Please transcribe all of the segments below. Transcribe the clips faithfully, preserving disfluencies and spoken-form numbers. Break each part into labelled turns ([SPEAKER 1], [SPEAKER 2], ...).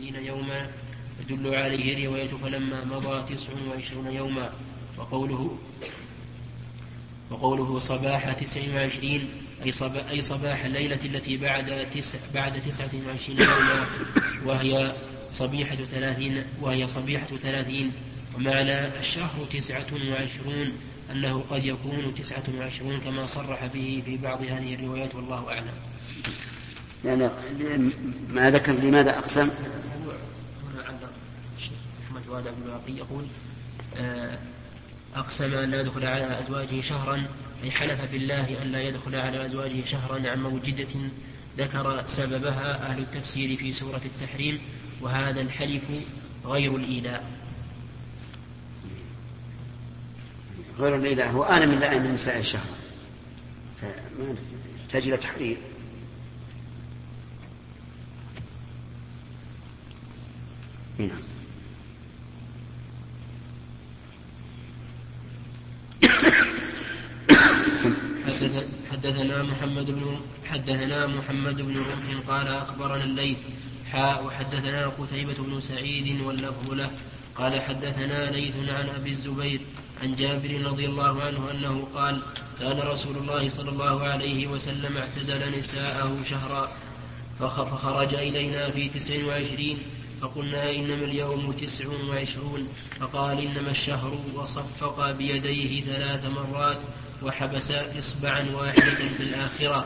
[SPEAKER 1] وعشرين يوما يدل عليه رواية فلما مضى تسع وعشرون يوما. وقوله وقوله صباح تسع وعشرين أي, صبا أي صباح الليلة التي بعد, تسع بعد تسعة وعشرين يوما وهي صبيحة ثلاثين, وهي صبيحة ثلاثين. ومعنى الشهر تسعة وعشرون أنه قد يكون تسعة وعشرون كما صرح به في بعض هذه الروايات والله أعلم.
[SPEAKER 2] يعني ما ذكر لماذا أقسم؟
[SPEAKER 1] هنا عند أحمد وادع بن الواقي يقول أقسم أن لا يدخل على أزواجه شهرا أي حلف بالله أن لا يدخل على أزواجه شهرا عن موجدة ذكر سببها أهل التفسير في سورة التحريم، وهذا الحلف غير الإيلاء.
[SPEAKER 2] غير الإيلاء هو آن من لائم النساء الشهر تجد تحرير. نعم.
[SPEAKER 1] حدثنا محمد بن حدثنا محمد بن رمح قال أخبرنا الليث حاء وحدثنا قتيبة بن سعيد واللفظ له قال حدثنا ليث عن أبي الزبير عن جابر رضي الله عنه أنه قال كان رسول الله صلى الله عليه وسلم اعتزل نساءه شهرا فخرج إلينا في تسع وعشرين فقلنا إنما اليوم تسع وعشرون فقال إنما الشهر وصفق بيديه ثلاث مرات وحبس إصبعا واحدة في الآخرة.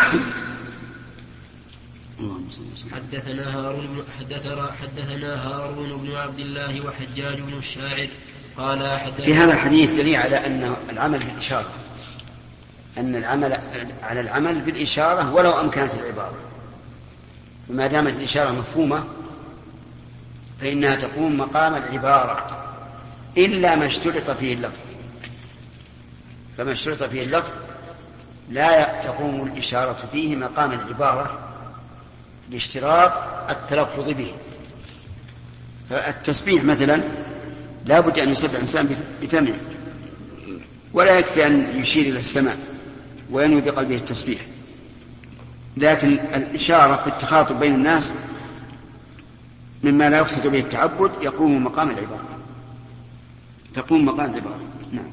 [SPEAKER 1] حدثنا هارون, حدثنا هارون بن عبد الله وحجاج بن الشاعر قال
[SPEAKER 2] في هذا الحديث دليل على أن العمل بالإشارة أن العمل على العمل بالإشارة ولو أمكنت العبارة، وما دامت الإشارة مفهومة فإنها تقوم مقام العبارة إلا ما اشترط فيه اللفظ. فما اشترط فيه اللفظ لا تقوم الإشارة فيه مقام العبارة لاشتراط التلفظ به. فالتسبيح مثلا لا بد أن يسبح الإنسان بفمه، ولا يكفي أن يشير إلى السماء وينوي بقلبه التسبيح، لكن الإشارة في التخاطب بين الناس مما لا يقصد به التعبد يقوم مقام العبارة، تقوم مقام العبارة. نعم.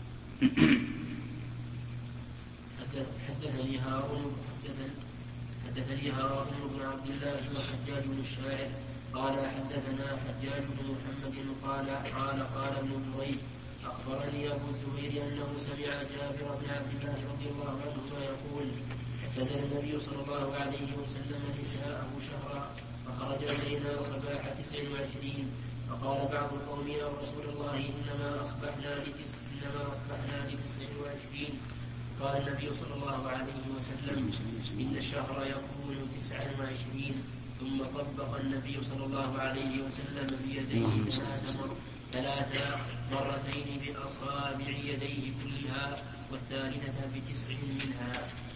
[SPEAKER 1] حدثني هارون حدثني هارون بن عبد الله وحجاج بن الشاعر قال حدثنا حجاج بن محمد قال قال قال ابن جريج أخبرني أبو الزبير أنه سمع جابر بن عبد الله رضي الله عنه يقول اعتزل النبي صلى الله عليه وسلم نساءه شهرا فخرج إلينا صباح تسع وعشرين فقال بعض القوم يا رسول الله إنما أصبحنا لتسع إنما أصبحنا لتسع وعشرين. قال النبي صلى الله عليه وسلم إن الشهر يكون تسعا وعشرين. ثم طبق النبي صلى الله عليه وسلم بيديه ثلاث مرتين بأصابع يديه كلها والثالثة بتسع منها.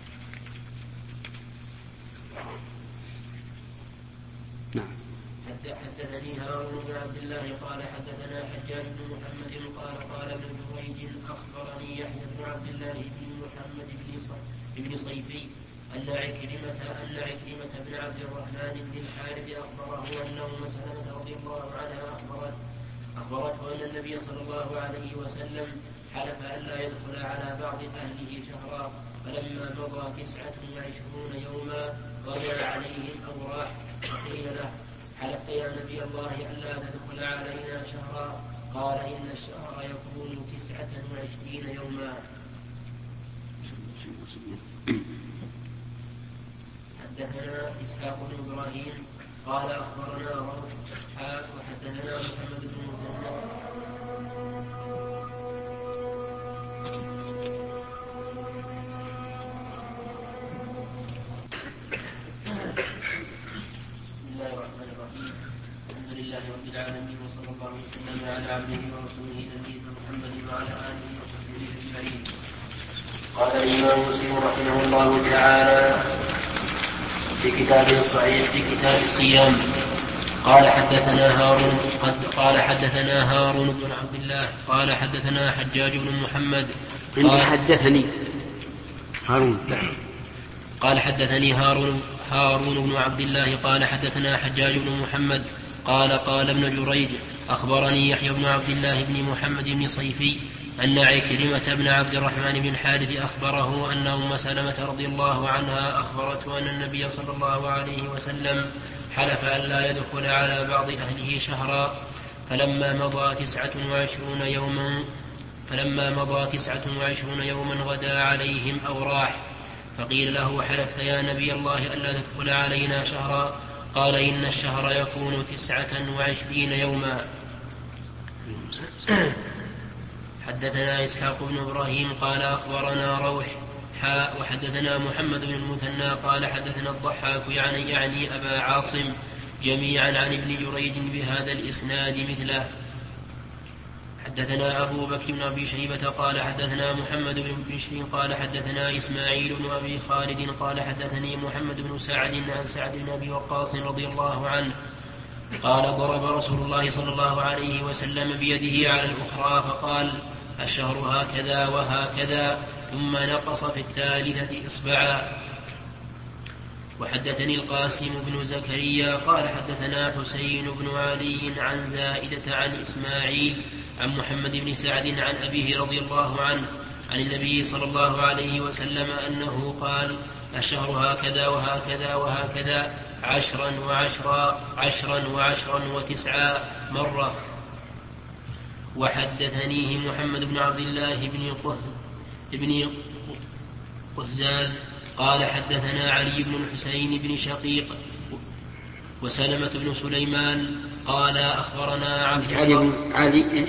[SPEAKER 2] نعم.
[SPEAKER 1] حدثني هارون بن عبد الله قال حدثنا حجاج بن محمد قال قال ابن جريج أخبرني يحيى بن عبد الله بن محمد بن صيفي أن عكرمة أن عكرمة بن عبد الرحمن بن الحارث أخبره أن أم سلمة رضي الله عنها أخبرت أخبرته أن النبي صلى الله عليه وسلم حلف ألا يدخل على بعض أهله شهرا فلما مضى تسعة وعشرون يوما غدا عليهم أو راح فقيل له حلفت يا نبي الله ألا تدخل علينا شهرا قال إن الشهر يكون تسعة وعشرين يوما. حدثنا إسحاق بن إبراهيم قال أخبرنا روح وحدثنا محمد بن مثنى العالمين وصلى الله وسلم على عبده ورسوله نبينا محمد وعلى آله وصحبه أجمعين. قال الإمام مسلم رحمه الله تعالى في كتابه الصحيح في كتاب الصيام قال حدثنا هارون قد قال حدثنا هارون بن عبد الله قال حدثنا حجاج بن محمد
[SPEAKER 2] قال حدثني هارون
[SPEAKER 1] قال حدثني هارون هارون بن عبد الله قال حدثنا حجاج بن محمد قال قال ابن جريج أخبرني يحيى بن عبد الله بن محمد بن صيفي أن عكرمة بن عبد الرحمن بن الحارث أخبره أن أم سلمة رضي الله عنها أخبرته أن النبي صلى الله عليه وسلم حلف أن لا يدخل على بعض أهله شهرا فلما مضى تسعة وعشرون يوما فلما مضى تسعة وعشرون يوما غدا عليهم أو راح فقيل له حلفت يا نبي الله ألا تدخل علينا شهرا قال إن الشهر يكون تسعة وعشرين يوما. حدثنا إسحاق بن إبراهيم قال أخبرنا روح حاء وحدثنا محمد بن المثنى قال حدثنا الضحاك يعني, يعني أبا عاصم جميعا عن ابن جريج بهذا الإسناد مثله. حدثنا أبو بكر بن أبي شيبة قال حدثنا محمد بن بشر قال حدثنا إسماعيل بن أبي خالد قال حدثني محمد بن سعد عن سعد بن أبي وقاص رضي الله عنه قال ضرب رسول الله صلى الله عليه وسلم بيده على الأخرى فقال الشهر هكذا وهكذا ثم نقص في الثالثة إصبعا. وحدثني القاسم بن زكريا قال حدثنا حسين بن علي عن زائدة عن إسماعيل عن محمد بن سعد عن أبيه رضي الله عنه عن النبي صلى الله عليه وسلم أنه قال الشهر هكذا وهكذا وهكذا عشرا وعشرا عشرا وعشرا وتسعا مرة. وحدثنيه محمد بن عبد الله بن قهزاز قال حدثنا علي بن الحسين بن شقيق وسلمة بن سليمان قال أخبرنا عبد
[SPEAKER 2] علي بن علي إيش؟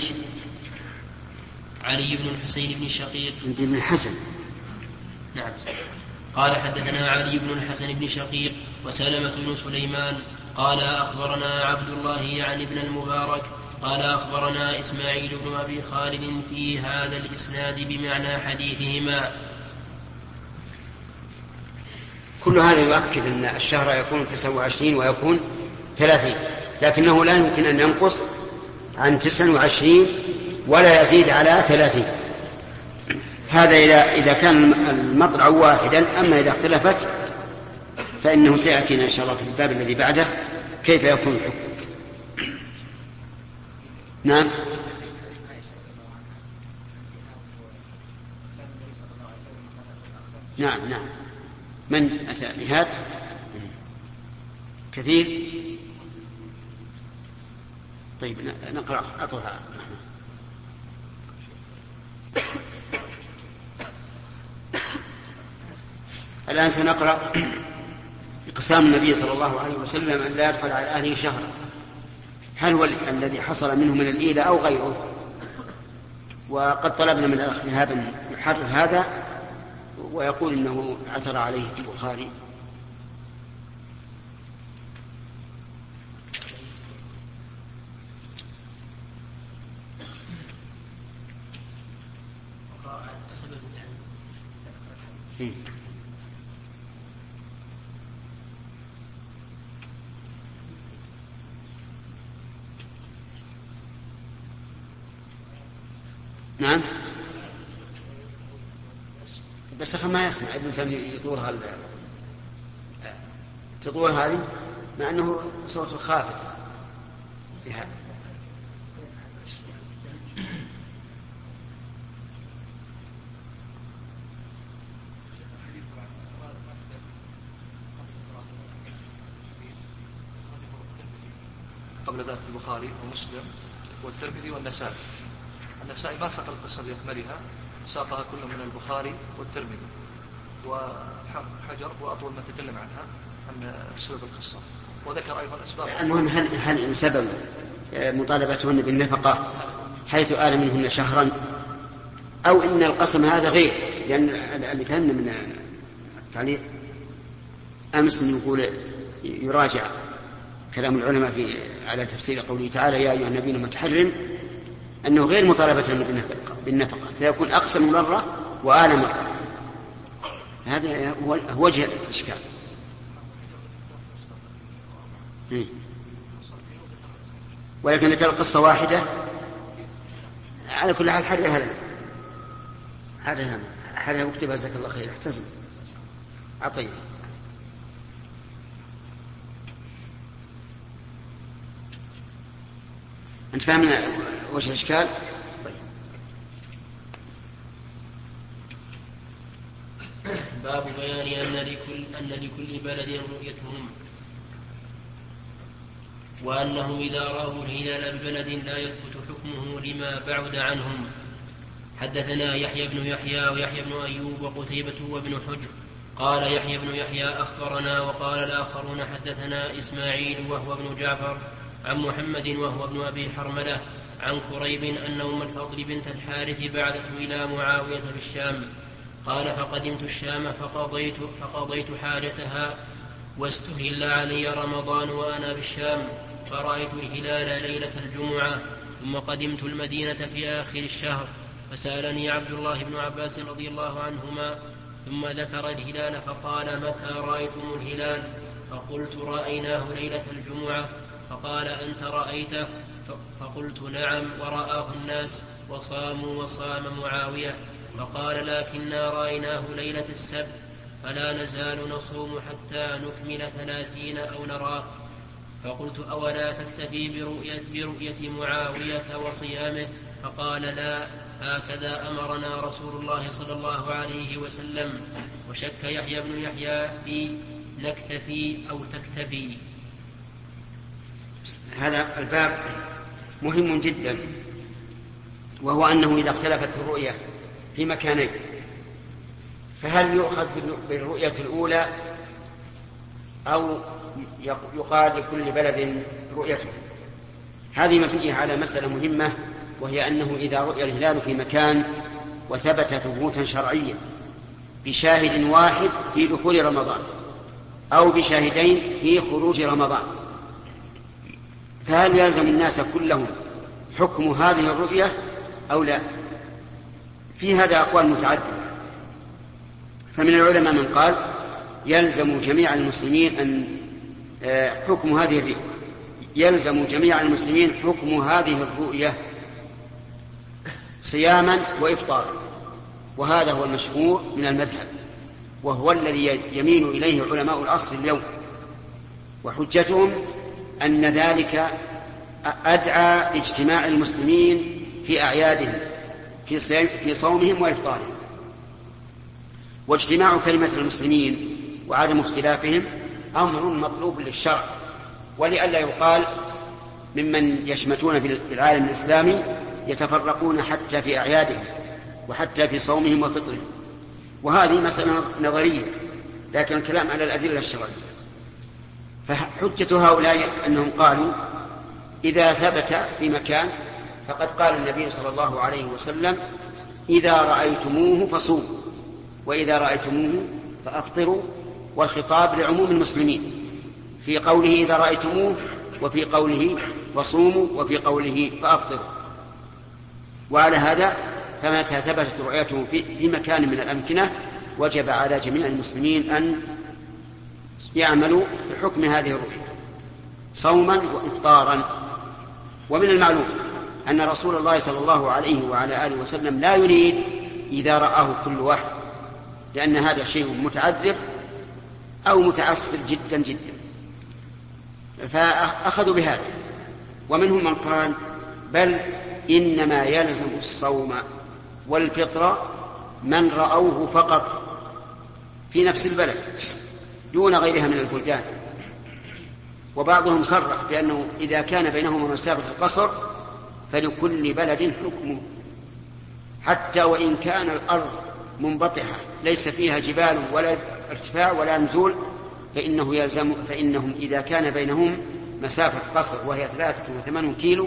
[SPEAKER 1] علي بن الحسين بن شقيق
[SPEAKER 2] بن الحسن.
[SPEAKER 1] نعم. قال حدثنا علي بن الحسن بن شقيق وسلمة بن سليمان قال أخبرنا عبد الله يعني ابن المبارك قال أخبرنا إسماعيل بن أبي خالد في هذا الإسناد بمعنى حديثهما.
[SPEAKER 2] كل هذا يؤكد أن الشهر يكون تسعة وعشرين ويكون ثلاثين، لكنه لا يمكن أن ينقص عن تسعة وعشرين ولا يزيد على ثلاثين. هذا إذا كان المطلع واحدا. أما إذا اختلفت فإنه سيأتينا إن شاء الله في الباب الذي بعده كيف يكون الحكم. نعم. نعم نعم. من أتى بهذا كثير. طيب نقرأ أطرها. الآن سنقرأ اقسام النبي صلى الله عليه وسلم أن لا يدخل على أهله شهرا، هل هو الذي حصل منه من الإيلة أو غيره؟ وقد طلبنا من الأخ هذا يحرر هذا ويقول إنه عثر عليه في البخاري. نعم. بس ما يسمع الإنسان يطول هال تطول هذه مع أنه صوته خافت فيها.
[SPEAKER 3] قبل ذلك البخاري ومسلم والترمذي والنسائي. النسائي ما ساق القصة بأكملها، ساقها كل من البخاري والترمذي، وحجر وأطول ما تكلم عنها عن سبب القصة، وذكر أيضا أسباب.
[SPEAKER 2] المهم هل هل سبب مطالبتهن بالنفقة حيث آل منهن شهرا، أو إن القسم هذا غير؟ لأن اللي كان من التعليق أمس يقول يراجع كلام العلماء في على تفسير قوله تعالى يا أيها النبي لما تحرم، أنه غير مطالبة بالنفقة، فيكون أقسم مرة وآل مرة. هذا هو وجه الإشكال. ولكن ذكر القصة واحدة على كل حال. حرها لنا حرها حرها واكتبها جزاك الله خير. احتزم عطيه. أنت فاهمنا وش الإشكال؟ طيب.
[SPEAKER 1] باب بيان أن لكل, أن لكل بلد رؤيتهم، وأنه إذا رأوا الهلال ببلد لا يثبت حكمه لما بعد عنهم. حدثنا يحيى بن يحيى ويحيى بن أيوب وقتيبة وابن حجر. قال يحيى بن يحيى أخبرنا، وقال الآخرون حدثنا إسماعيل وهو ابن جعفر عن محمد وهو ابن أبي حرملة عن كريب أن أم الفضل بنت الحارث بعثت إلى معاوية بالشام. قال فقدمت الشام فقضيت, فقضيت حاجتها واستهل علي رمضان وأنا بالشام، فرأيت الهلال ليلة الجمعة، ثم قدمت المدينة في آخر الشهر، فسألني عبد الله بن عباس رضي الله عنهما، ثم ذكر الهلال فقال متى رأيتم الهلال؟ فقلت رأيناه ليلة الجمعة. فقال أنت رأيته؟ فقلت نعم، ورآه الناس وصاموا وصام معاوية. فقال لكننا رأيناه ليلة السبت، فلا نزال نصوم حتى نكمل ثلاثين أو نراه. فقلت أولا تكتفي برؤية, برؤية معاوية وصيامه؟ فقال لا، هكذا أمرنا رسول الله صلى الله عليه وسلم. وشك يحيى بن يحيى في نكتفي أو تكتفي.
[SPEAKER 2] هذا الباب مهم جدا، وهو أنه إذا اختلفت الرؤية في مكانين فهل يؤخذ بالرؤية الأولى أو يقال لكل بلد رؤيته؟ هذه مبنية على مسألة مهمة، وهي أنه إذا رؤي الهلال في مكان وثبت ثبوتا شرعيا بشاهد واحد في دخول رمضان أو بشاهدين في خروج رمضان، فهل يلزم الناس كلهم حكم هذه الرؤية أو لا؟ في هذا أقوال متعددة. فمن العلماء من قال يلزم جميع المسلمين أن حكم هذه الرؤية يلزم جميع المسلمين حكم هذه الرؤية صياما وإفطارا، وهذا هو المشهور من المذهب، وهو الذي يميل إليه علماء العصر اليوم، وحجتهم أن ذلك أدعى اجتماع المسلمين في أعيادهم في صومهم وإفطارهم. واجتماع كلمة المسلمين وعدم اختلافهم أمر مطلوب للشرع، ولئلا يقال ممن يشمتون بالعالم الإسلامي يتفرقون حتى في أعيادهم وحتى في صومهم وفطرهم، وهذه مسألة نظرية، لكن الكلام على الأدلة الشرعية. فحجة هؤلاء أنهم قالوا إذا ثبت في مكان فقد قال النبي صلى الله عليه وسلم إذا رأيتموه فصوموا وإذا رأيتموه فأفطروا، والخطاب لعموم المسلمين في قوله إذا رأيتموه، وفي قوله فصوموا، وفي قوله فأفطروا. وعلى هذا فمتى ثبتت رؤيته في مكان من الأمكنة وجب على جميع المسلمين أن يعملوا بحكم هذه الرؤية صوما وإفطارا. ومن المعلوم أن رسول الله صلى الله عليه وعلى آله وسلم لا يريد إذا رآه كل واحد، لأن هذا شيء متعذر أو متعسر جدا جدا، فأخذوا بهذا. ومنهم من قال بل إنما يلزم الصوم والفطر من رأوه فقط في نفس البلد دون غيرها من البلدان. وبعضهم صرح بأنه إذا كان بينهما مسافة القصر فلكل بلد حكمه، حتى وإن كان الأرض منبطحة ليس فيها جبال ولا ارتفاع ولا نزول، فإنه يلزم فإنهم إذا كان بينهم مسافة قصر وهي ثلاثة وثمانون كيلو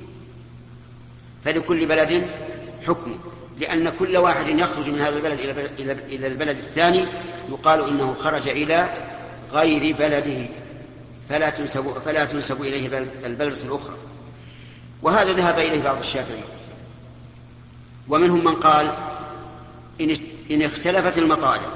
[SPEAKER 2] فلكل بلد حكمه، لأن كل واحد يخرج من هذا البلد إلى البلد الثاني يقال إنه خرج إلى غير بلده، فلا تنسب, فلا تنسب إليه البلدة الأخرى. وهذا ذهب إليه بعض الشافعيين. ومنهم من قال إن, إن اختلفت المطالع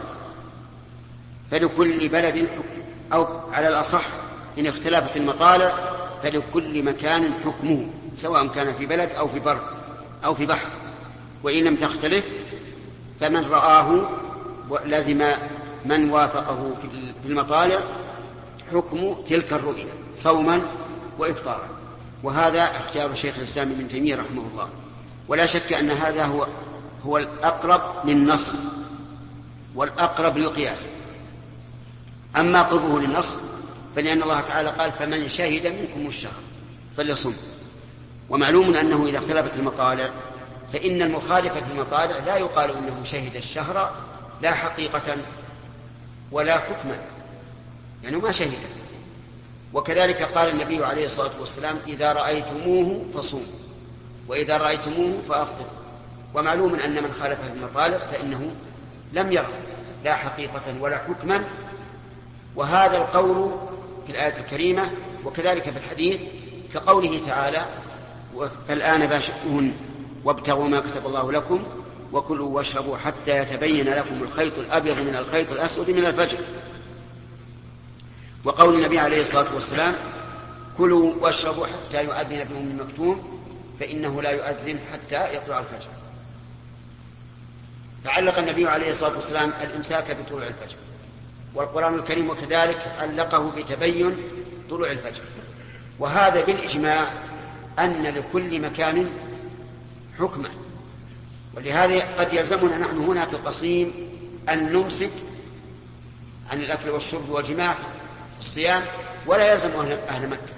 [SPEAKER 2] فلكل بلد حكم، أو على الأصح إن اختلفت المطالع فلكل مكان حكمه سواء كان في بلد أو في بر أو في بحر. وإن لم تختلف فمن رآه لازم من وافقه في المطالع حكم تلك الرؤية صوما وإفطارا. وهذا اختيار شيخ الإسلام ابن تيمية رحمه الله. ولا شك أن هذا هو هو الأقرب للنص والأقرب للقياس. أما قربه للنص فلأن الله تعالى قال فمن شهد منكم الشهر فليصم. ومعلوم أنه إذا اختلفت المطالع فإن المخالف في المطالع لا يقال أنه شهد الشهر لا حقيقة ولا حكما، يعني ما شهد. وكذلك قال النبي عليه الصلاة والسلام إذا رأيتموه فصوموا وإذا رأيتموه فأفطروا. ومعلوم أن من خالف في المطالع فإنه لم يرى لا حقيقة ولا حكما. وهذا القول في الآية الكريمة وكذلك في الحديث كقوله تعالى فالآن باشرون وابتغوا ما كتب الله لكم وكلوا واشربوا حتى يتبين لكم الخيط الأبيض من الخيط الأسود من الفجر. وقول النبي عليه الصلاة والسلام كلوا واشربوا حتى يؤذن ابن أم مكتوم فإنه لا يؤذن حتى يطلع الفجر. فعلق النبي عليه الصلاة والسلام الإمساك بطلوع الفجر، والقرآن الكريم وكذلك علقه بتبين طلوع الفجر. وهذا بالإجماع أن لكل مكان حكمة. ولهذا قد يلزمنا نحن هنا في القصيم أن نمسك عن الأكل والشرب والجماع في الصيام ولا يلزم أهل مكة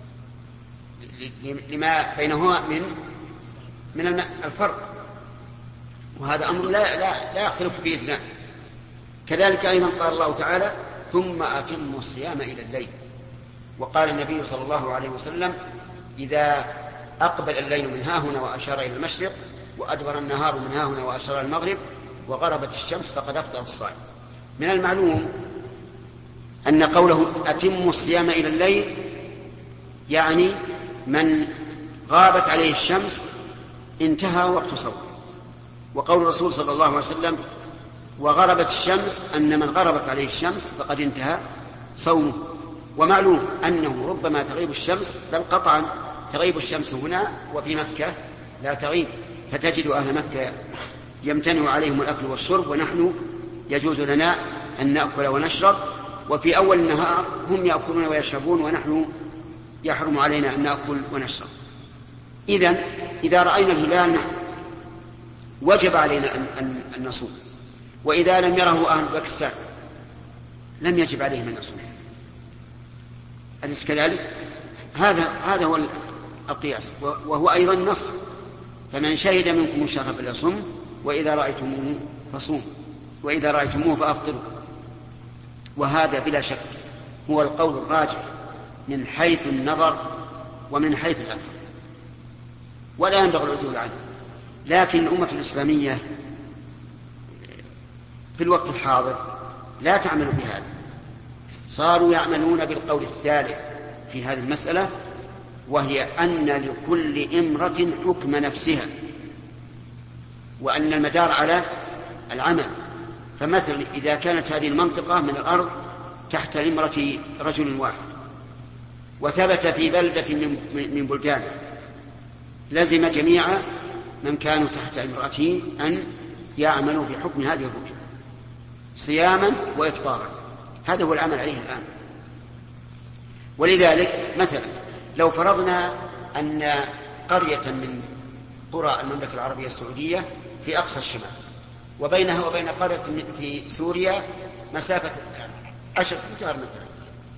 [SPEAKER 2] لما بينهما من من الفرق. وهذا أمر لا لا لا يختلف فيه اثنان. كذلك أيضا قال الله تعالى ثم أتموا الصيام إلى الليل. وقال النبي صلى الله عليه وسلم إذا أقبل الليل من ها هنا وأشار إلى المشرق وأدبر النهار من ها هنا وأشار إلى المغرب وغربت الشمس فقد أفطر الصائم. من المعلوم أن قوله أتموا الصيام إلى الليل يعني من غابت عليه الشمس انتهى وقت صومه. وقول الرسول صلى الله عليه وسلم وغربت الشمس أن من غربت عليه الشمس فقد انتهى صومه. ومعلوم أنه ربما تغيب الشمس بل قطعا تغيب الشمس هنا وفي مكة لا تغيب، فتجد أهل مكة يمتنع عليهم الأكل والشرب ونحن يجوز لنا أن نأكل ونشرب، وفي أول النهار هم يأكلون ويشربون ونحن يحرم علينا أن نأكل ونشرب. إذن إذا رأينا الهلال وجب علينا أن, أن نصوم، وإذا لم يره أهل باكستان لم يجب عليهم أن نصوم. أليس كذلك؟ هذا هذا هو القياس، وهو أيضا نص فمن شهد منكم الشهر فليصم وإذا رأيتموه فصوم وإذا رأيتموه فأفطروا. وهذا بلا شك هو القول الراجح من حيث النظر ومن حيث الأثر، ولا ينبغي العدول عنه. لكن الأمة الإسلامية في الوقت الحاضر لا تعمل بهذا، صاروا يعملون بالقول الثالث في هذه المسألة، وهي أن لكل إمرة حكم نفسها وأن المدار على العمل. فمثلا إذا كانت هذه المنطقة من الأرض تحت إمرة رجل واحد وثبت في بلدة من بلدان لزم جميع من كانوا تحت امرأته أن يعملوا بحكم هذه الرؤية صياما وإفطارا. هذا هو العمل عليه الآن. ولذلك مثلا لو فرضنا أن قرية من قرى المملكة العربية السعودية في أقصى الشمال وبينها وبين قرية في سوريا مسافة عشرة أمتار مثلا،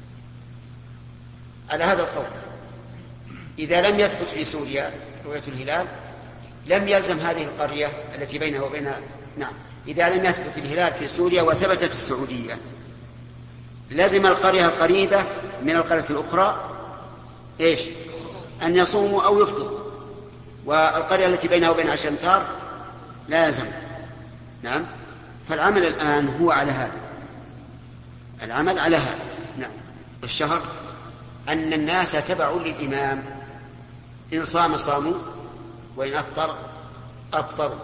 [SPEAKER 2] على هذا القول إذا لم يثبت في سوريا رؤية الهلال لم يلزم هذه القرية التي بينها وبين نعم إذا لم يثبت الهلال في سوريا وثبت في السعودية لازم القرية القريبة من القرية الأخرى إيش أن يصوموا أو يفطروا، والقرية التي بينها وبين عشر أمتار لازم. نعم. فالعمل الآن هو على هذا، العمل على هذا. نعم. الشهر أن الناس تبعوا للإمام، إن صام صاموا وإن أفطر أفطروا.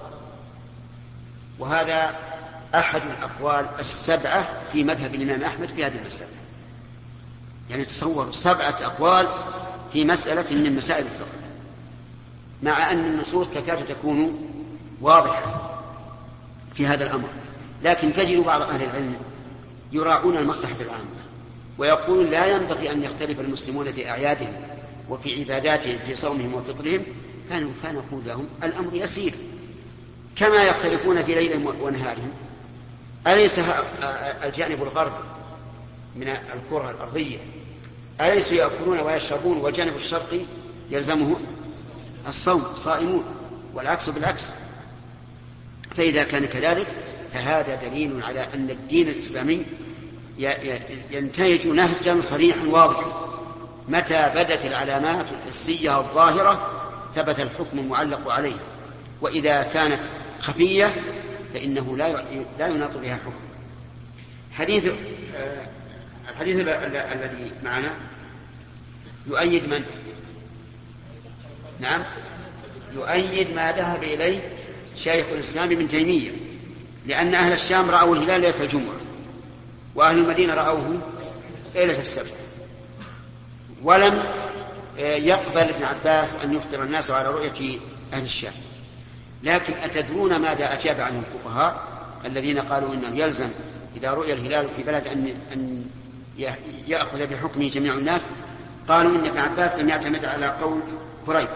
[SPEAKER 2] وهذا أحد الأقوال السبعة في مذهب الإمام أحمد في هذه المسألة. يعني تصور سبعة أقوال في مسألة من مسائل الفقه، مع أن النصوص تكاد تكون واضحة في هذا الأمر، لكن تجد بعض أهل العلم يراعون المصلحة العامة ويقول لا ينبغي أن يختلف المسلمون في أعيادهم وفي عباداتهم في صومهم وفطرهم فنقول لهم الأمر يسير كما يختلفون في ليل ونهارهم. أليس الجانب الغربي من الكرة الأرضية أليسوا يأكلون ويشربون والجانب الشرقي يلزمه الصوم صائمون والعكس بالعكس؟ فإذا كان كذلك فهذا دليل على أن الدين الإسلامي ينتهج نهجا صريحا واضحا، متى بدت العلامات الحسية الظاهرة ثبت الحكم المعلق عليه، وإذا كانت خفية فإنه لا يناط بها حكم. حديث الحديث الذي معنا يؤيد من؟ نعم، يؤيد ما ذهب إليه شيخ الإسلام ابن تيمية، لأن أهل الشام رأوا الهلال ليلة الجمعة وأهل المدينة رأوه ليلة السبت، ولم يقبل ابن عباس أن يفطر الناس على رؤية أهل الشام. لكن أتدرون ماذا أجاب عنه الفقهاء الذين قالوا إنه يلزم إذا رؤي الهلال في بلد أن أن يأخذ بحكمه جميع الناس؟ قالوا إن ابن عباس لم يعتمد على قول قريب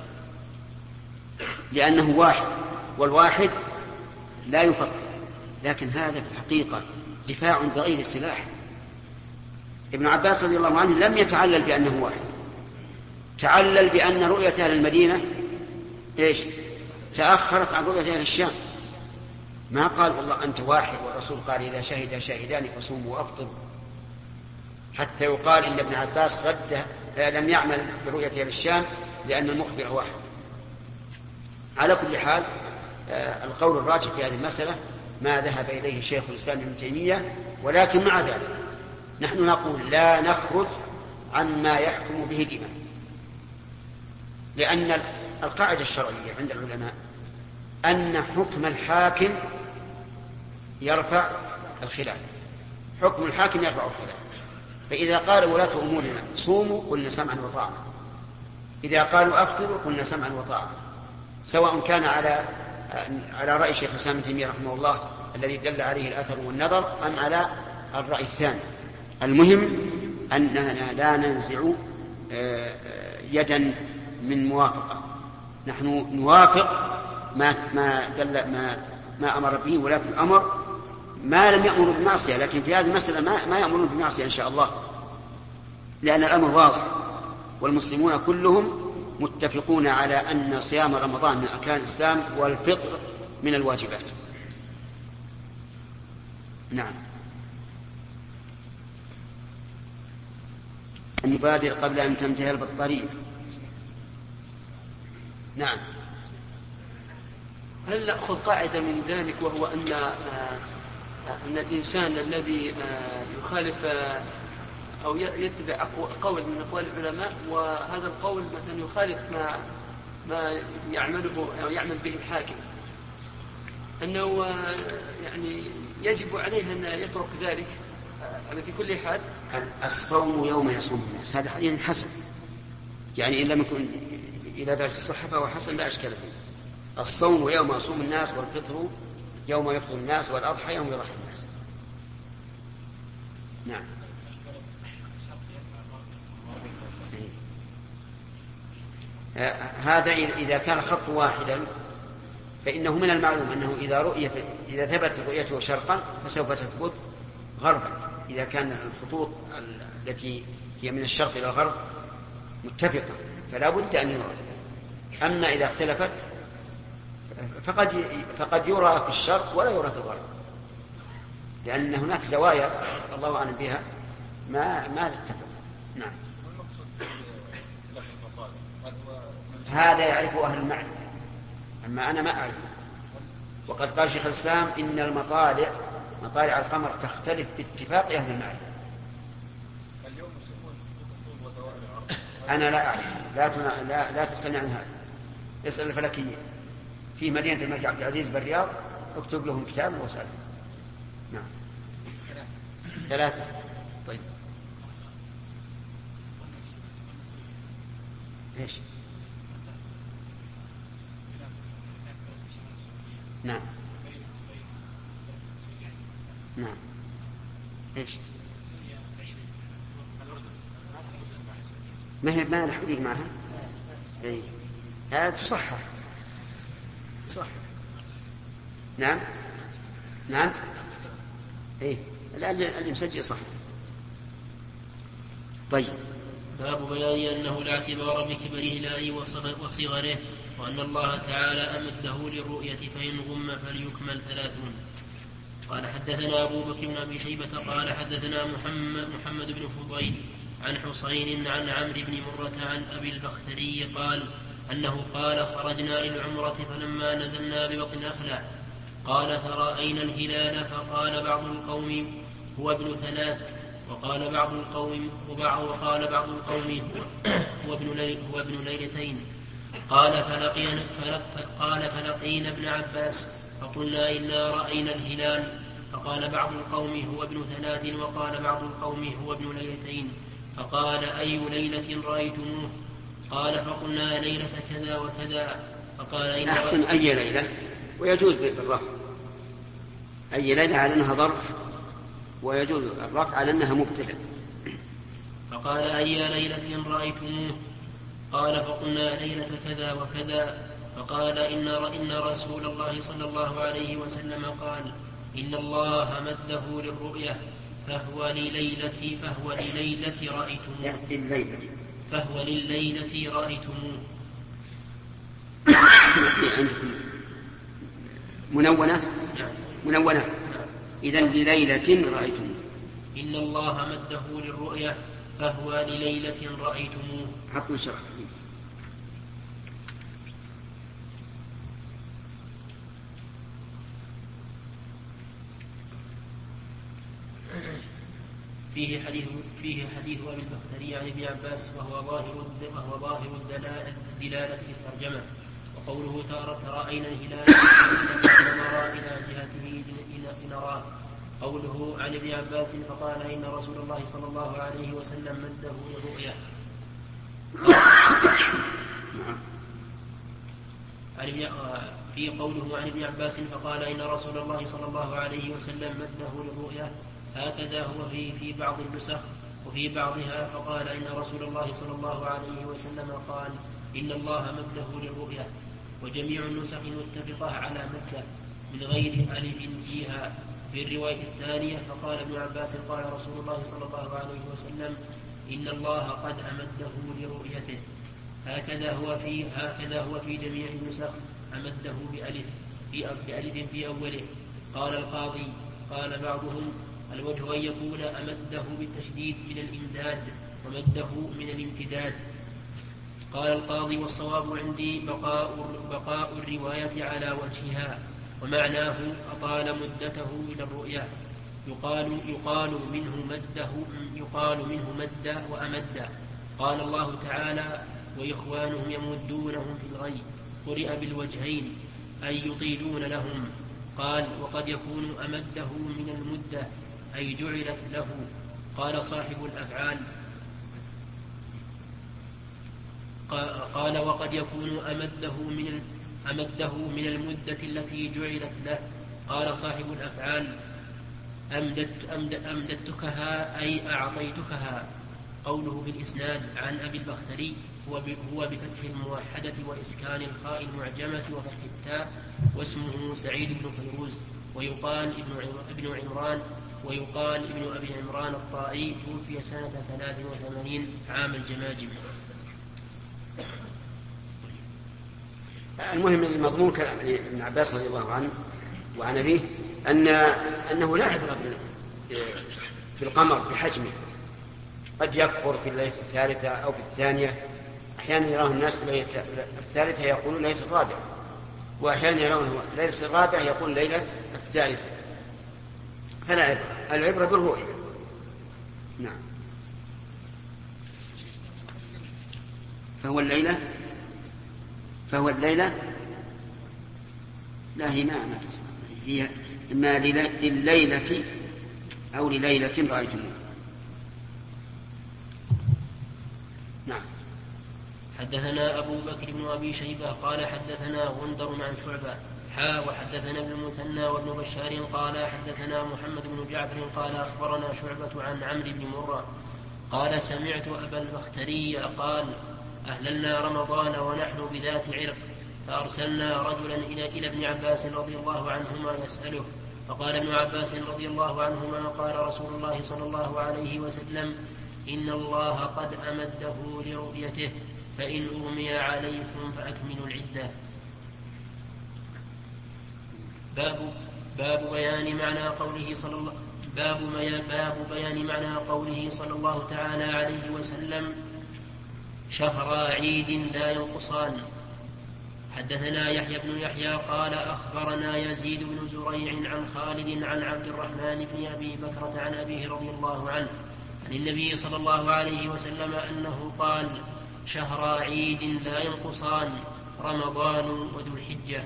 [SPEAKER 2] لأنه واحد، والواحد لا يفطر. لكن هذا في الحقيقة دفاع بغير سلاح. ابن عباس رضي الله عنه لم يتعلل بأنه واحد، تعلل بأن رؤية أهل المدينة إيش؟ تأخرت عن رؤية أهل الشام. ما قال والله أنت واحد، والرسول قال إذا شهد شاهدان فصوموا وأفطروا، حتى يقال إن ابن عباس رد لم يعمل برؤية أهل الشام لأن المخبر واحد. على كل حال القول الراجح في هذه المسألة ما ذهب إليه شيخ الإسلام ابن تيمية، ولكن مع ذلك نحن نقول لا نخرج عما يحكم به الإمام، لأن القاعدة الشرعية عند العلماء أن حكم الحاكم يرفع الخلاف، حكم الحاكم يرفع الخلاف. فإذا قال ولاة أمورنا صوموا قلنا سمعا وطاعة، إذا قالوا أفطروا قلنا سمعا وطاعة، سواء كان على على رأي شيخ الإسلام ابن تيمية رحمه الله الذي دل عليه الأثر والنظر أم على الرأي الثاني. المهم أننا لا ننزع يدا من موافقة، نحن نوافق ما ما دل ما ما أمر به ولاة الأمر ما لم يأمروا بمعصية، لكن في هذه المسألة ما ما يأمرون بمعصية إن شاء الله، لأن الأمر واضح والمسلمون كلهم متفقون على أن صيام رمضان من أركان الإسلام والفطر من الواجبات. نعم. نبادر قبل أن تنتهي البطارية. نعم.
[SPEAKER 4] هل نأخذ قاعدة من ذلك وهو أن أن الإنسان الذي يخالف أو يتبع قول من أقوال العلماء وهذا القول مثلا يخالف ما ما يعمله أو يعمل به الحاكم، أنه يعني يجب عليه أن يترك ذلك يعني في كل حال؟
[SPEAKER 2] الصوم يوم يصوم الناس هذا حديث حسن، يعني إن لم يكن إلى درجة الصحة فهو حسن لا أشكال فيه. الصوم يوم يصوم الناس والفطر يوم يفطر الناس والأضحى يوم يضحي الناس. نعم. هذا إذا كان خط واحدا فإنه من المعلوم أنه إذا رؤية إذا ثبت رؤيته شرقا فسوف تثبت غربا، إذا كان الخطوط التي هي من الشرق إلى الغرب متفقة فلا بد أن يرى. أما إذا اختلفت فقد فقد يرى في الشرق ولا يرى في الغرب، لأن هناك زوايا الله أعلم بها ما ما تتفق. نعم. هذا يعرفه أهل المعرفة، أما أنا ما أعرف. وقد قال شيخ الإسلام إن المطالع مطالع القمر تختلف باتفاق أهل المعرفة. أنا لا أعرف، لا تنا... لا, لا تسألني عن هذا، اسأل الفلكيين في مدينة الملك عبد العزيز بالرياض، اكتب لهم كتاب واسأل. نعم. ثلاثة. طيب ايش؟ نعم. نعم. ايش؟ ما هي ما الحدود معها؟ اي هذا تصحح صح. نعم نعم ايه الآن اللي مسجل صح. طيب.
[SPEAKER 1] باب بيان أنه لا اعتبار بكبر هلاله وصغره، وأن الله تعالى أمده للرؤية فإن غم فليكمل ثلاثون. قال حدثنا أبو بكر بن أبي شيبة قال حدثنا محمد, محمد بن فضيل عن حسين عن عمرو بن مرة عن أبي البختري قال أنه قال خرجنا للعمرة فلما نزلنا ببطن أخلع قال ترأينا الهلال فقال بعض القوم هو ابن ثلاث وقال بعض القوم وبعض وقال بعض القوم هو ابن ليل هو ابن ليلتين. قال فلقينا فلق قال فلقينا ابن عباس فقلنا إنا رأينا الهلال فقال بعض القوم هو ابن ثلاث وقال بعض القوم هو ابن ليلتين. فقال أي ليلة رأيتموه؟ قال فقلنا ليلة كذا وكذا. فقال إن
[SPEAKER 2] أحسن أي ليلة ويجوز بالرفع أي ليلة على أنها ظرف ويجوز الرفع على أنها مبتدأ.
[SPEAKER 1] فقال أي ليلة رأيتموه؟ قال فقلنا ليلة كذا وكذا. فقال إن إن رسول الله صلى الله عليه وسلم قال إن الله مده للرؤية فهو لليلة فهو لليلة رأيتموه فهو لليلة رأيتموه.
[SPEAKER 2] عندكم منونة منونة إذن لليلة رأيتموه.
[SPEAKER 1] إن الله مده للرؤية فهو لليلة رأيتموه.
[SPEAKER 2] حط شرح.
[SPEAKER 1] فيه حديث فيه حديث أبي البختري عن ابن عباس وهو ظاهر وهو ظاهر الدلالة في الترجمة. وقوله ترأينا الهلال نرى إلى جهته نراه. قوله عن ابن عباس فقال إن رسول الله صلى الله عليه وسلم مده للرؤية. في قوله عن ابن عباس فقال إن رسول الله صلى الله عليه وسلم مده للرؤية هكذا هو في في بعض النسخ وفي بعضها فقال إن رسول الله صلى الله عليه وسلم قال إن الله مده للرؤية. وجميع النسخ متفقة على مده من غير ألف فيها. في الرواية الثانية فقال ابن عباس قال رسول الله صلى الله عليه وسلم إن الله قد أمده لرؤيته. هكذا هو في هكذا هو في جميع النسخ أمده بألف في بألف في أوله. قال القاضي قال بعضهم الوجه أن يكون أمده بالتشديد من الإمداد ومده من الامتداد. قال القاضي والصواب عندي بقاء, بقاء الرواية على وجهها ومعناه أطال مدته إلى الرؤية. يقال, يقال منه مده يقال منه مد وأمد. قال الله تعالى وإخوانهم يمدونهم في الغي قرئ بالوجهين أي يطيلون لهم. قال وقد يكون أمده من المدة أي جعلت له. قال صاحب الأفعال قال وقد يكون أمده من أمده من المدة التي جعلت له. قال صاحب الأفعال أمدت أمد أمددتكها أي أعطيتكها. قوله في الإسناد عن أبي البختري هو بفتح الموحدة وإسكان الخاء المعجمة وفتح التاء واسمه سعيد بن فيروز ويقال ابن عمران ويقال ابن أبي عمران الطائي توفي سنة ثلاث وثمانين عام الجماجم.
[SPEAKER 2] المهم المضمون كلام ابن عباس رضي الله عنه وعن أبيه أن أنه لا عبرة في القمر بحجمه. قد يكبر في الليلة الثالثة أو في الثانية. أحيانا يراه الناس في الليلة الثالثة يقولون ليلة الرابعة وأحيانا يرونه ليلة الرابعة يقول ليلة الثالثة. فلا عبرة. العبرة بالرؤية. نعم. فهو الليلة فهو الليلة لا هي ما ما تصل هي إما لليلة أو لليلة رأيتموه. نعم.
[SPEAKER 1] حدثنا أبو بكر بن أبي شيبة قال حدثنا غندر عن شعبة حا وحدثنا ابن المثنى وابن بشار قال حدثنا محمد بن جعفر قال أخبرنا شعبة عن عمرو بن مرة قال سمعت أبا البختري قال أهللنا رمضان ونحن بذات عرق فأرسلنا رجلا إلى, إلى ابن عباس رضي الله عنهما يسأله فقال ابن عباس رضي الله عنهما قال رسول الله صلى الله عليه وسلم إن الله قد أمده لرؤيته فإن أغمي عليكم فأكملوا العدة. باب باب بيان معنى قوله صلى الله باب باب بيان معنى قوله صلى الله تعالى عليه وسلم شهر عيد لا ينقصان. حدثنا يحيى بن يحيى قال أخبرنا يزيد بن زريع عن خالد عن عبد الرحمن بن أبي بكرة عن أبيه رضي الله عنه عن النبي صلى الله عليه وسلم أنه قال شهر عيد لا ينقصان رمضان وذو الحجة.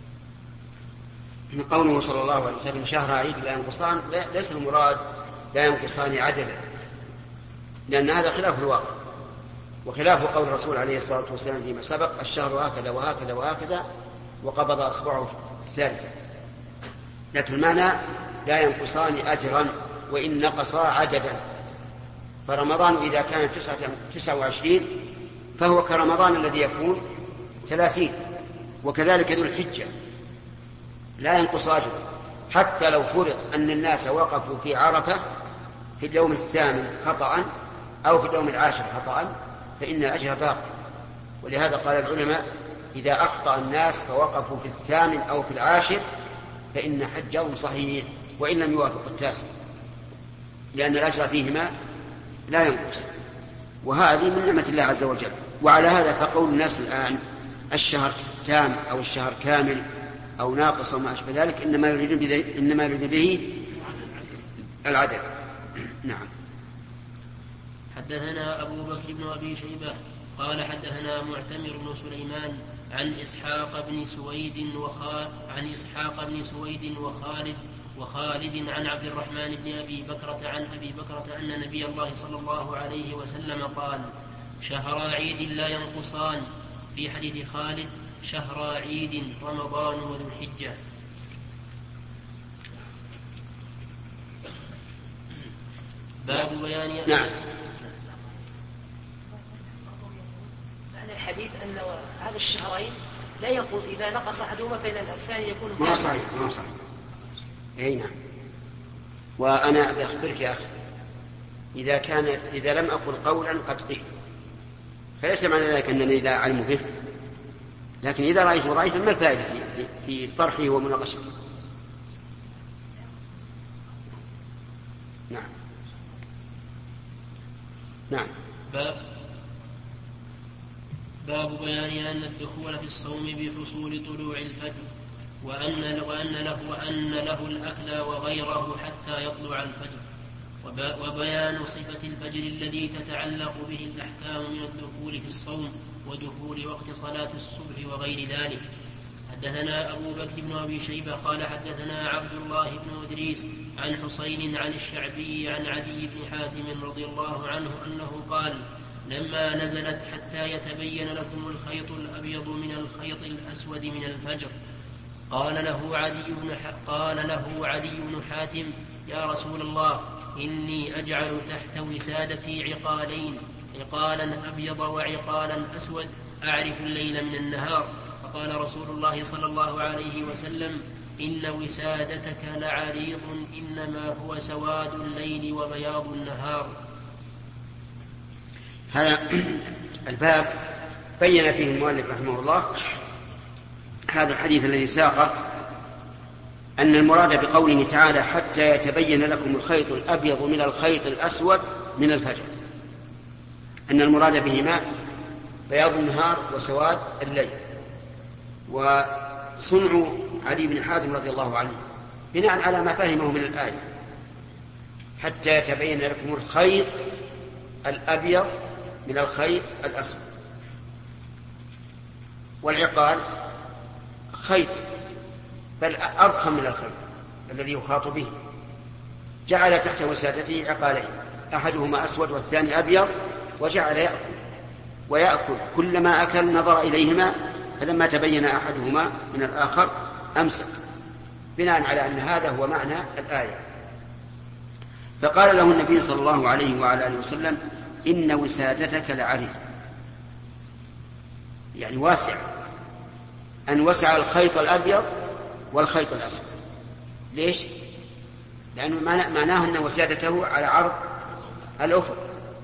[SPEAKER 2] من قوله صلى الله عليه وسلم شهر عيد لا ينقصان ليس المراد لا ينقصان عددا، لأن هذا خلاف الواقع وخلاف قول الرسول عليه الصلاة والسلام فيما سبق الشهر هكذا وهكذا وهكذا وقبض أصبعه الثالثة، لكن المعنى لا ينقصان أجرا وإن نقصا عددا. فرمضان إذا كان تسعة وعشرين فهو كرمضان الذي يكون ثلاثين، وكذلك ذو الحجة لا ينقص أجرا حتى لو فرض أن الناس وقفوا في عرفة في اليوم الثامن خطأ أو في اليوم العاشر خطأ فإن أجر باقي. ولهذا قال العلماء إذا أخطأ الناس فوقفوا في الثامن أو في العاشر فإن حجهم صحيح وإن لم يوافقوا التاسع، لأن الأجر فيهما لا ينقص، وهذه من نعمة الله عز وجل. وعلى هذا فقول الناس الآن الشهر تام أو الشهر كامل أو ناقص وما أشبه ذلك إنما يريد به, إنما يريد به العدد. نعم.
[SPEAKER 1] حدثنا أبو بكر بن أبي شيبة قال حدثنا معتمر بن سليمان عن إسحاق بن سويد وخالد عن إسحاق بن سويد وخالد وخالد عن عبد الرحمن بن أبي بكرة عن أبي بكرة أن نبي الله صلى الله عليه وسلم قال شهر عيد لا ينقصان. في حديث خالد شهر عيد رمضان وذو الحجة. باب بيان
[SPEAKER 2] نعم.
[SPEAKER 5] معنى الحديث أن هذا الشهرين لا ينقص إذا نقص أحدهما فإن الثاني يكون
[SPEAKER 2] ما صحيح ما صحيح. أي نعم. وأنا بأخبرك يا أخي إذا كان إذا لم أقل قولا قد قيل فليس معنى ذلك أنني لا أعلم به، لكن إذا رأيته ضعيفا ما الفائدة في, في طرحه ومناقشته. نعم نعم.
[SPEAKER 1] باب باب بيان أن الدخول في الصوم بفصول طلوع الفجر وأن, وأن, له, وأن له الأكل وغيره حتى يطلع الفجر، وبيان صفة الفجر الذي تتعلق به الأحكام من الدخول في الصوم ودخول وقت صلاة الصبح وغير ذلك. حدثنا أبو بكر بن أبي شيبة قال حدثنا عبد الله بن إدريس عن حسين عن الشعبي عن عدي بن حاتم رضي الله عنه أنه قال لما نزلت حتى يتبين لكم الخيط الأبيض من الخيط الأسود من الفجر قال له عدي بن, قال له عدي بن حاتم يا رسول الله إني أجعل تحت وسادتي عقالين، عقالا أبيض وعقالا أسود أعرف الليل من النهار. فقال رسول الله صلى الله عليه وسلم إن وسادتك لعريض إنما هو سواد الليل وبياض النهار.
[SPEAKER 2] هذا الباب بين فيه المؤلف رحمه الله هذا الحديث الذي ساقه أن المراد بقوله تعالى حتى يتبين لكم الخيط الأبيض من الخيط الأسود من الفجر أن المراد بهما بياض النهار وسواد الليل. وصنع علي بن حاتم رضي الله عنه بناء على ما فهمه من الآية حتى يتبين لكم الخيط الأبيض من الخيط الأسود. والعقال خيط بل أضخم من الخيط الذي يخاط به، جعل تحت وسادته عقالين أحدهما أسود والثاني أبيض وجعل يأكل ويأكل كلما أكل نظر إليهما فلما تبين أحدهما من الآخر أمسك، بناء على أن هذا هو معنى الآية. فقال له النبي صلى الله عليه وعلى آله وسلم إن وسادتك لعريض، يعني واسع، أن وسع الخيط الأبيض والخيط الأسود. ليش؟ لأنه معناه أن وسادته على عرض الأفق.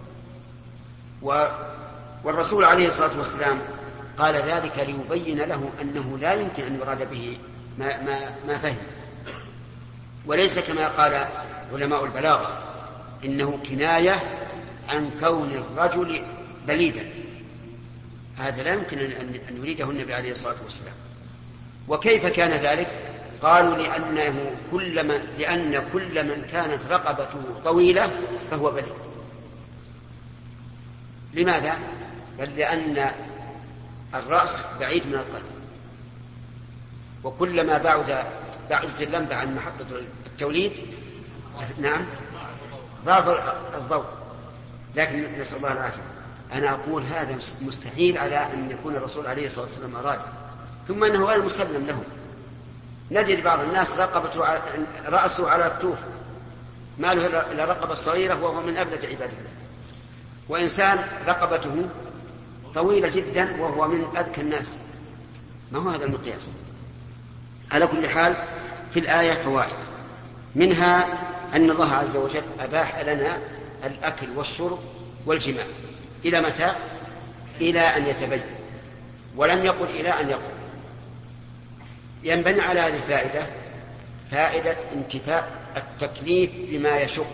[SPEAKER 2] والرسول عليه الصلاة والسلام قال ذلك ليبين له أنه لا يمكن أن يراد به ما, ما, ما فهم، وليس كما قال علماء البلاغة إنه كناية عن كون الرجل بليدا، هذا لا يمكن أن يريده النبي عليه الصلاة والسلام. وكيف كان ذلك؟ قالوا لأنه كل من لأن كل من كانت رقبته طويلة فهو بليد. لماذا؟ بل لأن الرأس بعيد من القلب، وكلما بعد بعدت اللمبة عن محطة التوليد نعم ضعف الضوء. لكن نسأل الله العافية. أنا أقول هذا مستحيل على أن يكون الرسول عليه الصلاة والسلام أراد، ثم أنه غير مسلم له. نجد بعض الناس رقبته على رأسه على الطور، ما له إلا رقبة صغيرة وهو من أبلج عباد الله، وإنسان رقبته طويلة جدا وهو من أذكى الناس. ما هو هذا المقياس؟ على كل حال في الآية فوائد، منها أن الله عز وجل أباح لنا الأكل والشرب والجماع إلى متى؟ إلى أن يتبين، ولم يقل إلى أن يقل. ينبني على هذه الفائدة فائدة انتفاء التكليف بما يشق،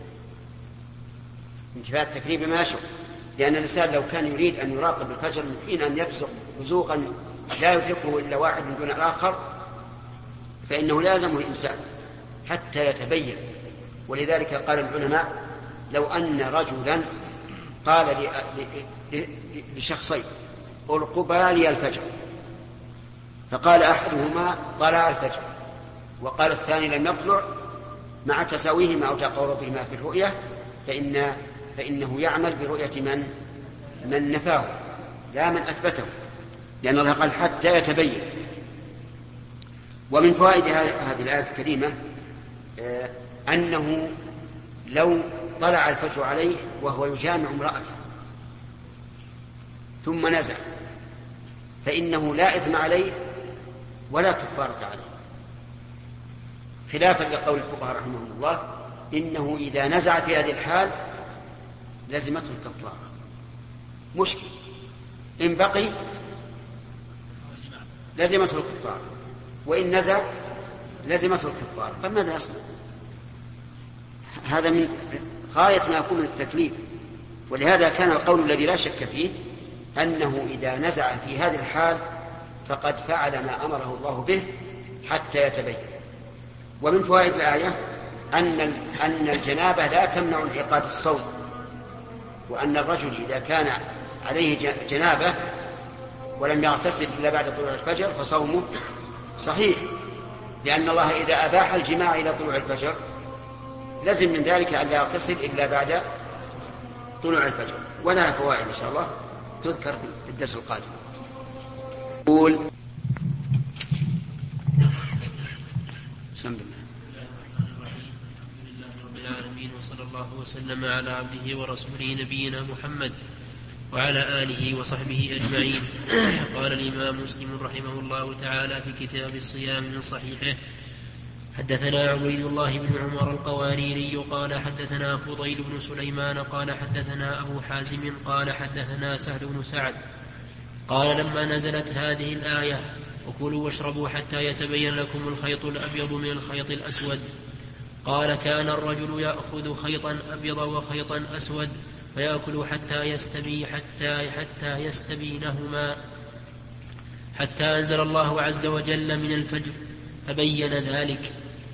[SPEAKER 2] انتفاء التكليف بما يشق، لأن الإنسان لو كان يريد أن يراقب الفجر من حين أن يبزغ بزوغا لا يدركه إلا واحد من دون الآخر فإنه لازمه الإمساك حتى يتبين. ولذلك قال العلماء لو أن رجلا قال لشخصين ارقبا لي الفجر، فقال أحدهما طلع الفجر وقال الثاني لم يطلع، مع تساويهما أو تقاربهما في الرؤية، فإن فإنه يعمل برؤية من من نفاه لا من أثبته، لأن الله قال حتى يتبين. ومن فوائد هذه الآية الكريمة أنه لو طلع الفجر عليه وهو يجامع امرأته ثم نزع فإنه لا إثم عليه ولا كفارة عليه، خلافا لقول الفقهاء رحمهم الله إنه إذا نزع في هذه الحال لزمته الكفارة. مشكل، إن بقي لزمته الكفارة، وإن نزع لزمته الكفارة، فماذا يصنع؟ هذا من غاية ما يكون التكليف. ولهذا كان القول الذي لا شك فيه أنه إذا نزع في هذه الحال فقد فعل ما أمره الله به حتى يتبين. ومن فوائد الآية أن أن الجنابة لا تمنع انعقاد الصوم، وأن الرجل إذا كان عليه جنابة ولم يغتسل إلا بعد طلوع الفجر فصومه صحيح، لأن الله إذا أباح الجماع إلى طلوع الفجر لازم من ذلك أن لا يغتسل إلا بعد طلوع الفجر. ولها فوائد إن شاء الله تذكر في الدرس القادم. قول بسم الله
[SPEAKER 1] الحمد لله رب العالمين، وصلى الله وسلم على عبده ورسوله نبينا محمد وعلى آله وصحبه أجمعين. قال الإمام مسلم رحمه الله تعالى في كتاب الصيام من صحيحه: حدثنا عبيد الله بن عمر القواريري قال حدثنا فضيل بن سليمان قال حدثنا أبو حازم قال حدثنا سهل بن سعد قال لما نزلت هذه الآية: وكلوا واشربوا حتى يتبين لكم الخيط الأبيض من الخيط الأسود، قال كان الرجل يأخذ خيطا أبيض وخيطا أسود فيأكل حتى يستبي حتى حتى يستبينهما، حتى أنزل الله عز وجل من الفجر فبين ذلك.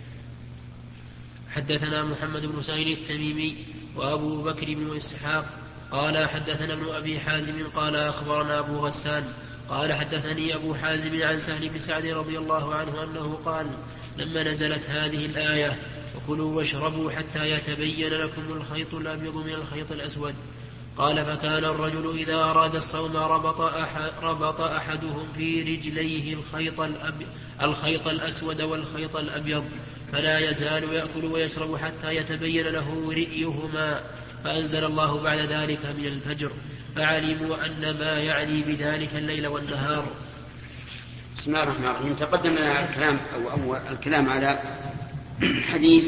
[SPEAKER 1] حدثنا محمد بن سعيد التميمي وأبو بكر بن إسحاق قال حدثنا ابن أبي حازم قال أخبرنا أبو غسان قال حدثني أبو حازم عن سهل بن سعد رضي الله عنه أنه قال: لما نزلت هذه الآية: وكلوا واشربوا حتى يتبين لكم الخيط الأبيض من الخيط الأسود، قال فكان الرجل إذا أراد الصوم ربط, أحد ربط أحدهم في رجليه الخيط, الخيط الأسود والخيط الأبيض فلا يزال يأكل ويشرب حتى يتبين له رئيهما. فأنزل الله بعد ذلك من الفجر فعلموا أن ما يعني بذلك الليل والنهار.
[SPEAKER 2] بسم الله الرحمن الرحيم. تقدم لنا الكلام أو أول الكلام على حديث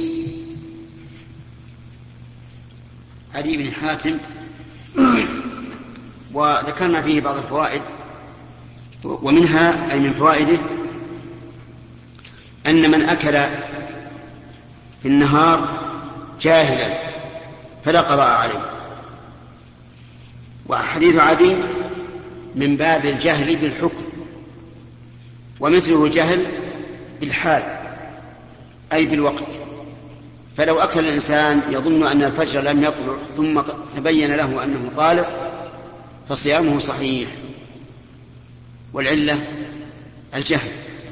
[SPEAKER 2] عدي بن حاتم، وذكرنا فيه بعض الفوائد، ومنها أي من فوائده أن من أكل في النهار جاهلا فلا قضاء عليه. وحديث عدي من باب الجهل بالحكم، ومثله جهل بالحال أي بالوقت. فلو أكل الإنسان يظن أن الفجر لم يطلع ثم تبين له أنه طالع فصيامه صحيح، والعلة الجهل.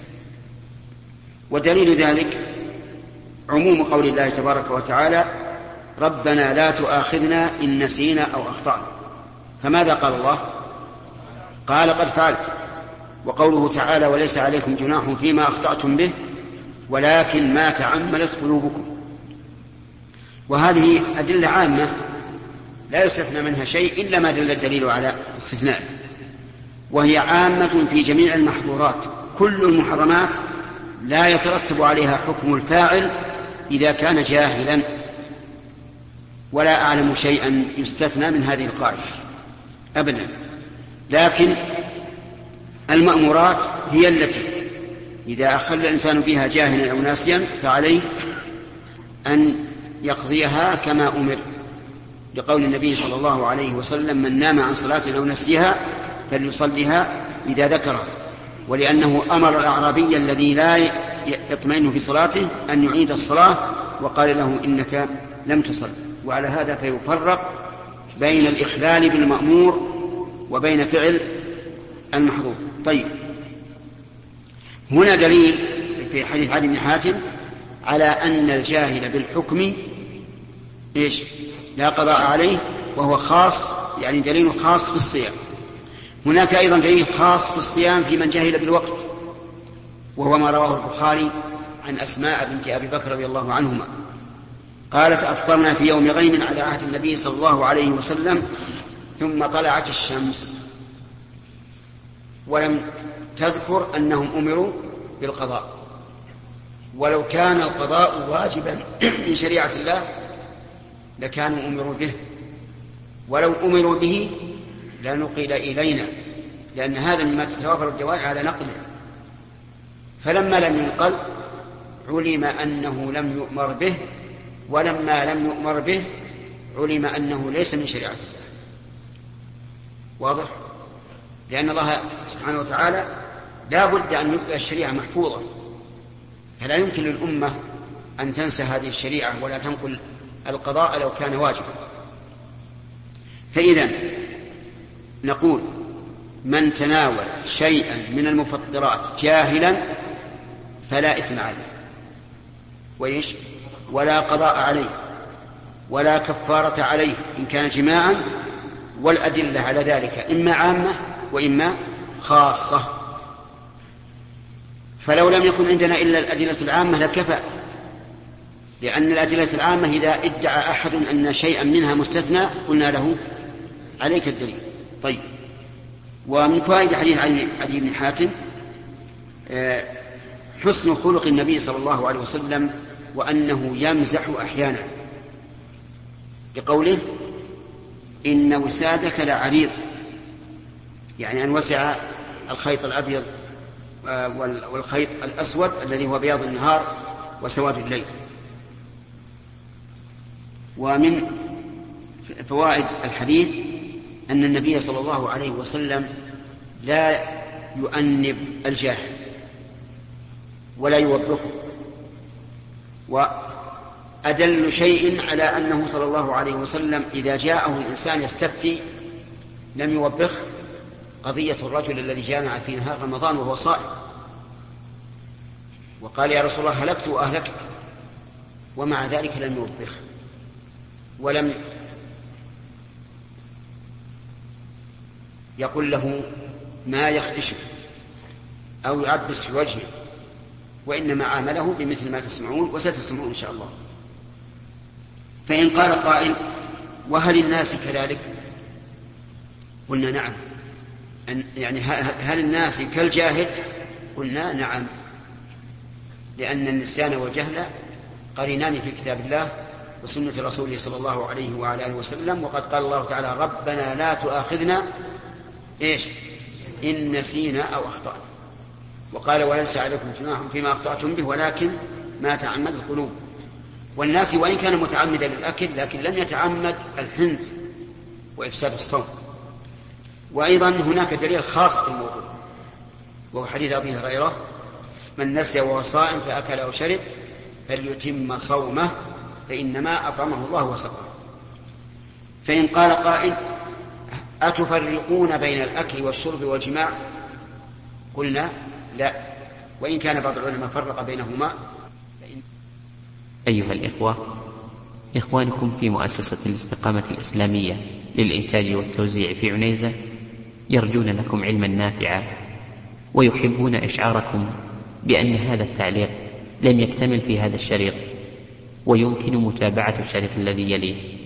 [SPEAKER 2] ودليل ذلك عموم قول الله تبارك وتعالى: ربنا لا تؤاخذنا إن نسينا أو أخطأنا. فماذا قال الله؟ قال: قد فعلت. وقوله تعالى: وليس عليكم جناح فيما أخطأتم به ولكن ما تعمدت قلوبكم. وهذه أدلة عامة لا يستثنى منها شيء إلا ما دل الدليل على استثناء، وهي عامة في جميع المحظورات. كل المحرمات لا يترتب عليها حكم الفاعل إذا كان جاهلا، ولا أعلم شيئا يستثنى من هذه القاعدة أبدا. لكن المأمورات هي التي إذا أخل الإنسان بها جاهلا أو ناسيا فعليه أن يقضيها كما أمر، لقول النبي صلى الله عليه وسلم: من نام عن صلاة أو نسيها فليصلها إذا ذكرها. ولأنه أمر الأعرابي الذي لا يطمئن في صلاته أن يعيد الصلاة وقال له: إنك لم تصل. وعلى هذا فيفرق بين الإخلال بالمأمور وبين فعل المحظور. طيب، هنا دليل في حديث عدي بن حاتم على أن الجاهل بالحكم إيش؟ لا قضاء عليه، وهو خاص، يعني دليل خاص في الصيام. هناك أيضا دليل خاص في الصيام في من جاهل بالوقت، وهو ما رواه البخاري عن أسماء بنت أبي بكر رضي الله عنهما قالت: أفطرنا في يوم غيم على عهد النبي صلى الله عليه وسلم ثم طلعت الشمس، ولم تذكر أنهم أمروا بالقضاء. ولو كان القضاء واجبا من شريعة الله لكانوا أمروا به، ولو أمروا به لنقل إلينا، لأن هذا مما تتوافر الدواعي على نقله. فلما لم ينقل علم أنه لم يؤمر به، ولما لم يؤمر به علم أنه ليس من شريعة الله. واضح؟ لأن الله سبحانه وتعالى لا بد أن يبقى الشريعة محفوظة، فلا يمكن للأمة أن تنسى هذه الشريعة ولا تنقل القضاء لو كان واجبا. فإذا نقول: من تناول شيئا من المفطرات جاهلا فلا إثم عليه، وإيش؟ ولا قضاء عليه، ولا كفارة عليه إن كان جماعا. والأدلة على ذلك إما عامة وإما خاصة. فلو لم يكن عندنا إلا الأدلة العامة لكفى، لأن الأدلة العامة إذا ادعى أحد أن شيئا منها مستثنى قلنا له: عليك الدليل. طيب، ومن فوائد حديث عدي بن حاتم حسن خلق النبي صلى الله عليه وسلم، وأنه يمزح أحيانا، بقوله: إن وسادك لعريض، يعني أن وسع الخيط الأبيض والخيط الأسود الذي هو بياض النهار وسواد الليل. ومن فوائد الحديث أن النبي صلى الله عليه وسلم لا يؤنب الجاهل ولا يوبخه. وأدل شيء على أنه صلى الله عليه وسلم إذا جاءه الإنسان يستفتي لم يوبخه قضية الرجل الذي جامع في نهار رمضان وهو صائم وقال: يا رسول الله هلكت وأهلكت، ومع ذلك لم يوبخه ولم يقل له ما يخدشه أو يعبس في وجهه وإنما عامله بمثل ما تسمعون وستسمعون إن شاء الله. فإن قال قائل: وهل الناس كذلك؟ قلنا نعم. يعني هل الناس كالجاهل؟ قلنا نعم، لأن النسيان والجهل قرينان في كتاب الله وسنة رسوله صلى الله عليه وعلى آله وسلم. وقد قال الله تعالى: ربنا لا تؤاخذنا إيش إن نسينا أو أخطأنا. وقال: وليس عليكم جناح فيما أخطأتم به ولكن ما تعمد القلوب. والناس وإن كان متعمدا للأكل لكن لم يتعمد الحنث وإفساد الصوم. وأيضا هناك دليل خاص في الموضوع، وهو حديث أبي هريرة: من نسي وهو صائم فأكل أو شرب فليتم صومه فإنما أطعمه الله وسقاه. فإن قال قائل: أتفرقون بين الأكل والشرب والجماع؟ قلنا لا، وإن كان بعض العلماء فرق بينهما.
[SPEAKER 6] أيها الإخوة، إخوانكم في مؤسسة الاستقامة الإسلامية للإنتاج والتوزيع في عنيزة يرجون لكم علما نافعا، ويحبون إشعاركم بأن هذا التعليق لم يكتمل في هذا الشريط، ويمكن متابعة الشريط الذي يليه